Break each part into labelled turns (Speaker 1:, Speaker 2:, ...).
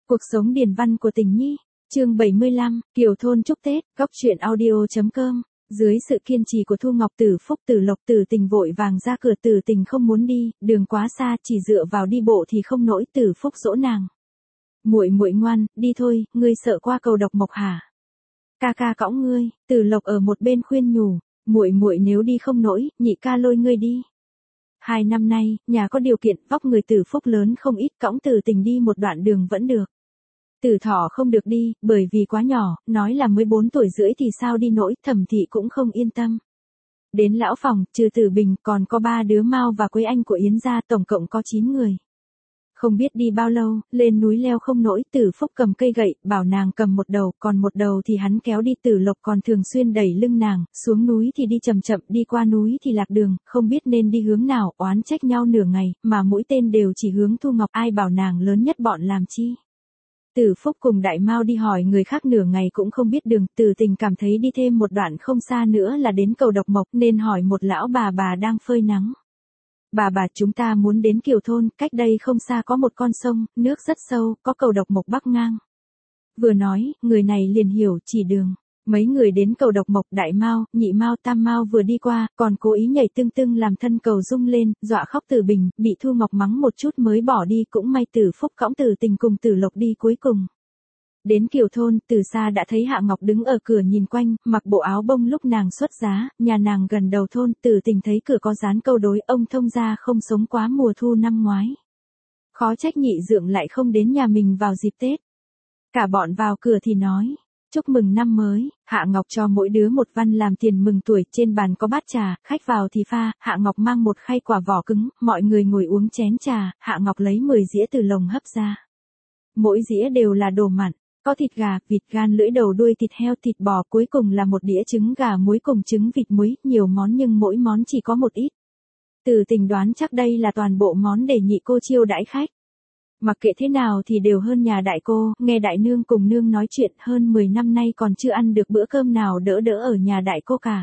Speaker 1: Cuộc sống điền văn của Tình Nhi, chương 75, Kiều Thôn chúc Tết, góc truyện audio.com. Dưới sự kiên trì của Thu Ngọc, Tử Phúc, Tử Lộc, Tử Tình vội vàng ra cửa. Tử Tình không muốn đi, đường quá xa, chỉ dựa vào đi bộ thì không nổi. Tử Phúc dỗ nàng. Muội muội ngoan, đi thôi, ngươi sợ qua cầu độc mộc hả? Ca ca cõng ngươi. Tử Lộc ở một bên khuyên nhủ, muội muội nếu đi không nổi, nhị ca lôi ngươi đi. 2 năm nay, nhà có điều kiện, vóc người Tử Phúc lớn không ít, cõng Tử Tình đi một đoạn đường vẫn được. Tử Thỏ không được đi, bởi vì quá nhỏ, nói là mới 4 tuổi rưỡi thì sao đi nổi. Thẩm Thị cũng không yên tâm. Đến lão phòng, trừ Tử Bình, còn có 3 đứa Mao và Quế Anh của Yến gia, tổng cộng có 9 người. Không biết đi bao lâu, lên núi leo không nổi. Tử Phúc cầm cây gậy, bảo nàng cầm một đầu, còn một đầu thì hắn kéo đi. Tử Lộc còn thường xuyên đẩy lưng nàng, xuống núi thì đi chậm chậm, đi qua núi thì lạc đường, không biết nên đi hướng nào, oán trách nhau nửa ngày, mà mũi tên đều chỉ hướng Thu Ngọc. Ai bảo nàng lớn nhất bọn làm chi. Tử Phúc cùng Đại Mao đi hỏi người khác nửa ngày cũng không biết đường. Tử Tình cảm thấy đi thêm một đoạn không xa nữa là đến cầu độc mộc, nên hỏi một lão bà đang phơi nắng. Bà, chúng ta muốn đến Kiều Thôn, cách đây không xa có một con sông, nước rất sâu, có cầu độc mộc bắc ngang. Vừa nói, người này liền hiểu chỉ đường. Mấy người đến cầu độc mộc, Đại Mao, Nhị Mao, Tam Mao vừa đi qua, còn cố ý nhảy tưng tưng làm thân cầu rung lên, dọa khóc Tử Bình, bị Thu Ngọc mắng một chút mới bỏ đi. Cũng may Tử Phúc cõng Tử Tình cùng Tử Lộc đi cuối cùng. Đến Kiều Thôn, từ xa đã thấy Hạ Ngọc đứng ở cửa nhìn quanh, mặc bộ áo bông lúc nàng xuất giá, nhà nàng gần đầu thôn. Tử Tình thấy cửa có dán câu đối, ông thông gia không sống quá mùa thu năm ngoái. Khó trách nhị dượng lại không đến nhà mình vào dịp Tết. Cả bọn vào cửa thì nói, chúc mừng năm mới. Hạ Ngọc cho mỗi đứa một văn làm tiền mừng tuổi. Trên bàn có bát trà, khách vào thì pha. Hạ Ngọc mang một khay quả vỏ cứng, mọi người ngồi uống chén trà. Hạ Ngọc lấy 10 dĩa từ lồng hấp ra. Mỗi dĩa đều là đồ mặn. Có thịt gà, vịt, gan, lưỡi, đầu, đuôi, thịt heo, thịt bò, cuối cùng là một đĩa trứng gà muối cùng trứng vịt muối. Nhiều món nhưng mỗi món chỉ có một ít. Tử Tình đoán chắc đây là toàn bộ món để nhị cô chiêu đãi khách. Mặc kệ thế nào thì đều hơn nhà đại cô. Nghe đại nương cùng nương nói chuyện, hơn 10 năm nay còn chưa ăn được bữa cơm nào đỡ ở nhà đại cô cả.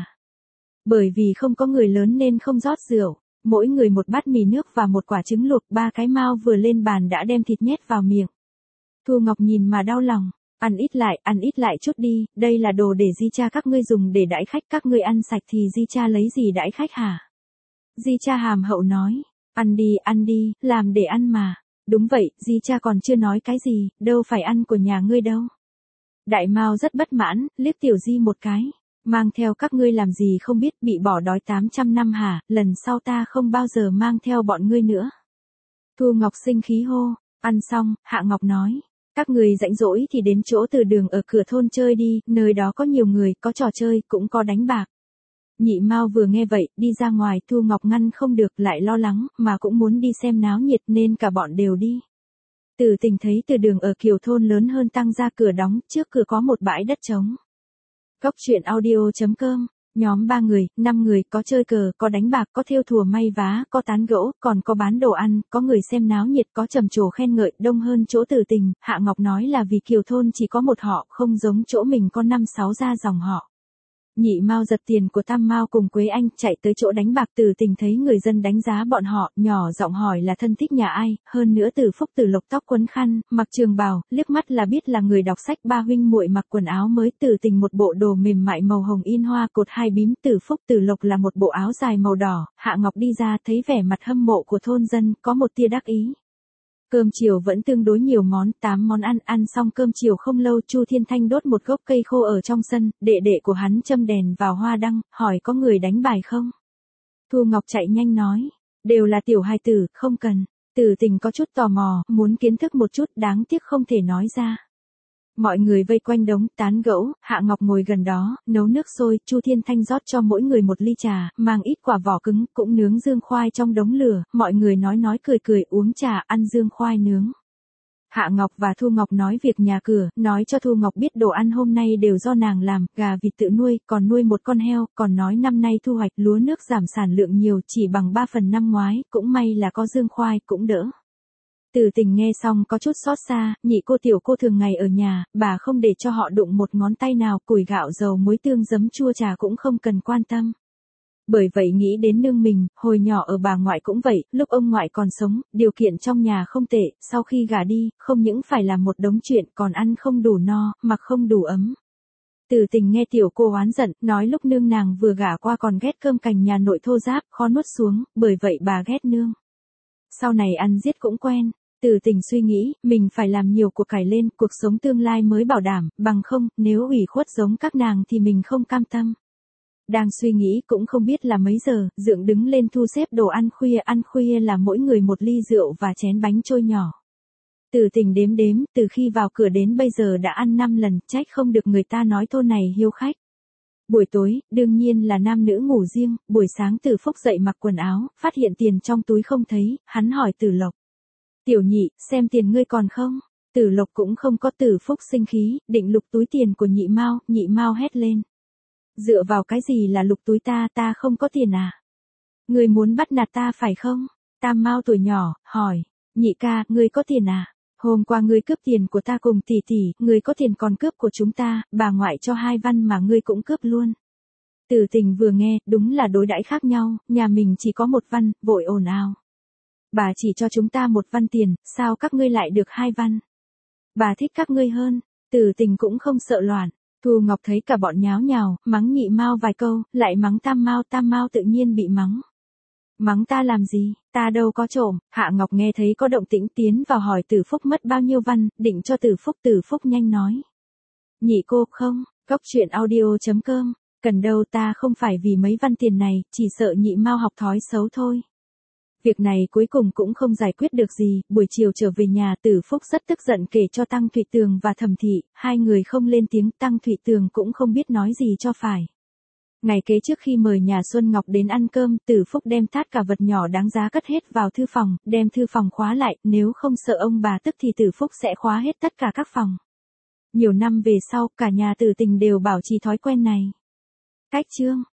Speaker 1: Bởi vì không có người lớn nên không rót rượu. Mỗi người một bát mì nước và một quả trứng luộc. 3 cái Mao vừa lên bàn đã đem thịt nhét vào miệng. Thu Ngọc nhìn mà đau lòng, ăn ít lại chút đi, đây là đồ để Di cha các ngươi dùng để đãi khách, các ngươi ăn sạch thì Di cha lấy gì đãi khách hả? Di cha hàm hậu nói, ăn đi, làm để ăn mà. Đúng vậy, Di cha còn chưa nói cái gì, đâu phải ăn của nhà ngươi đâu. Đại Mao rất bất mãn, liếc Tiểu Di một cái, mang theo các ngươi làm gì không biết, bị bỏ đói 800 năm hả, lần sau ta không bao giờ mang theo bọn ngươi nữa. Thu Ngọc sinh khí hô, ăn xong, Hạ Ngọc nói. Các người rảnh rỗi thì đến chỗ từ đường ở cửa thôn chơi đi, nơi đó có nhiều người, có trò chơi, cũng có đánh bạc. Nhị Mao vừa nghe vậy, đi ra ngoài. Thu Ngọc ngăn không được, lại lo lắng, mà cũng muốn đi xem náo nhiệt nên cả bọn đều đi. Tử Tình thấy từ đường ở Kiều Thôn lớn hơn, tăng ra cửa đóng, trước cửa có một bãi đất trống. Góc truyện audio.com. Nhóm 3 người, 5 người, có chơi cờ, có đánh bạc, có thêu thùa may vá, có tán gẫu, còn có bán đồ ăn, có người xem náo nhiệt, có trầm trồ khen ngợi. Đông hơn chỗ Tử Tình. Hạ Ngọc nói là vì Kiều Thôn chỉ có một họ, không giống chỗ mình có 5-6 gia dòng họ. Nhị Mao giật tiền của Tam Mao cùng Quế Anh, chạy tới chỗ đánh bạc. Tử Tình thấy người dân đánh giá bọn họ, nhỏ giọng hỏi là thân thích nhà ai. Hơn nữa Tử Phúc, Tử Lộc tóc quấn khăn, mặc trường bào, liếc mắt là biết là người đọc sách. 3 huynh muội mặc quần áo mới. Tử Tình một bộ đồ mềm mại màu hồng in hoa cột 2 bím. Tử Phúc, Tử Lộc là một bộ áo dài màu đỏ. Hạ Ngọc đi ra thấy vẻ mặt hâm mộ của thôn dân, có một tia đắc ý. Cơm chiều vẫn tương đối nhiều món, 8 món ăn xong cơm chiều không lâu, Chu Thiên Thanh đốt một gốc cây khô ở trong sân, đệ của hắn châm đèn vào hoa đăng, hỏi có người đánh bài không? Thu Ngọc chạy nhanh nói, đều là tiểu hài tử, không cần. Tử Tình có chút tò mò, muốn kiến thức một chút, đáng tiếc không thể nói ra. Mọi người vây quanh đống, tán gẫu. Hạ Ngọc ngồi gần đó, nấu nước sôi. Chu Thiên Thanh rót cho mỗi người một ly trà, mang ít quả vỏ cứng, cũng nướng dương khoai trong đống lửa. Mọi người nói cười uống trà, ăn dương khoai nướng. Hạ Ngọc và Thu Ngọc nói việc nhà cửa, nói cho Thu Ngọc biết đồ ăn hôm nay đều do nàng làm, gà vịt tự nuôi, còn nuôi một con heo, còn nói năm nay thu hoạch lúa nước giảm sản lượng nhiều, chỉ bằng 3 phần năm ngoái, cũng may là có dương khoai, cũng đỡ. Tử Tình nghe xong có chút xót xa, nhị cô tiểu cô thường ngày ở nhà, bà không để cho họ đụng một ngón tay nào, củi gạo dầu muối tương giấm chua trà cũng không cần quan tâm. Bởi vậy nghĩ đến nương mình, hồi nhỏ ở bà ngoại cũng vậy, lúc ông ngoại còn sống, điều kiện trong nhà không tệ, sau khi gả đi, không những phải làm một đống chuyện còn ăn không đủ no, mặc không đủ ấm. Từ Tình nghe tiểu cô oán giận, nói lúc nương nàng vừa gả qua còn ghét cơm cành nhà nội thô ráp, khó nuốt xuống, bởi vậy bà ghét nương. Sau này ăn giết cũng quen. Từ Tình suy nghĩ, mình phải làm nhiều của cải lên, cuộc sống tương lai mới bảo đảm, bằng không, nếu ủy khuất giống các nàng thì mình không cam tâm. Đang suy nghĩ cũng không biết là mấy giờ, Dượng đứng lên thu xếp đồ ăn khuya là mỗi người một ly rượu và chén bánh trôi nhỏ. Từ Tình đếm đếm, từ khi vào cửa đến bây giờ đã ăn 5 lần, trách không được người ta nói thôn này hiếu khách. Buổi tối, đương nhiên là nam nữ ngủ riêng, buổi sáng Từ Phúc dậy mặc quần áo, phát hiện tiền trong túi không thấy, hắn hỏi Từ Lộc. Tiểu nhị, xem tiền ngươi còn không? Từ Lộc cũng không có. Từ Phúc sinh khí, định lục túi tiền của nhị Mao hét lên. Dựa vào cái gì là lục túi ta không có tiền à? Ngươi muốn bắt nạt ta phải không? Tam Mao tuổi nhỏ, hỏi, nhị ca, ngươi có tiền à? Hôm qua ngươi cướp tiền của ta cùng tỷ tỷ, ngươi có tiền còn cướp của chúng ta, bà ngoại cho 2 văn mà ngươi cũng cướp luôn. Từ Tình vừa nghe, đúng là đối đãi khác nhau, nhà mình chỉ có 1 văn, vội ồn ào. Bà chỉ cho chúng ta 1 văn tiền, sao các ngươi lại được 2 văn? Bà thích các ngươi hơn. Từ Tình cũng không sợ loạn. Thu Ngọc thấy cả bọn nháo nhào, mắng nhị Mao vài câu, lại mắng Tam Mao tự nhiên bị mắng. Mắng ta làm gì, ta đâu có trộm. Hạ Ngọc nghe thấy có động tĩnh tiến vào hỏi Từ Phúc mất bao nhiêu văn, định cho Từ Phúc nhanh nói. Nhị cô, không, góc chuyện audio.com, cần đâu, ta không phải vì mấy văn tiền này, chỉ sợ nhị Mao học thói xấu thôi. Việc này cuối cùng cũng không giải quyết được gì, buổi chiều trở về nhà Từ Phúc rất tức giận kể cho Tăng Thụy Tường và Thẩm Thị, hai người không lên tiếng, Tăng Thụy Tường cũng không biết nói gì cho phải. Ngày kế trước khi mời nhà Xuân Ngọc đến ăn cơm, Từ Phúc đem tất cả vật nhỏ đáng giá cất hết vào thư phòng, đem thư phòng khóa lại, nếu không sợ ông bà tức thì Từ Phúc sẽ khóa hết tất cả các phòng. Nhiều năm về sau, cả nhà Từ Tình đều bảo trì thói quen này. Cách chương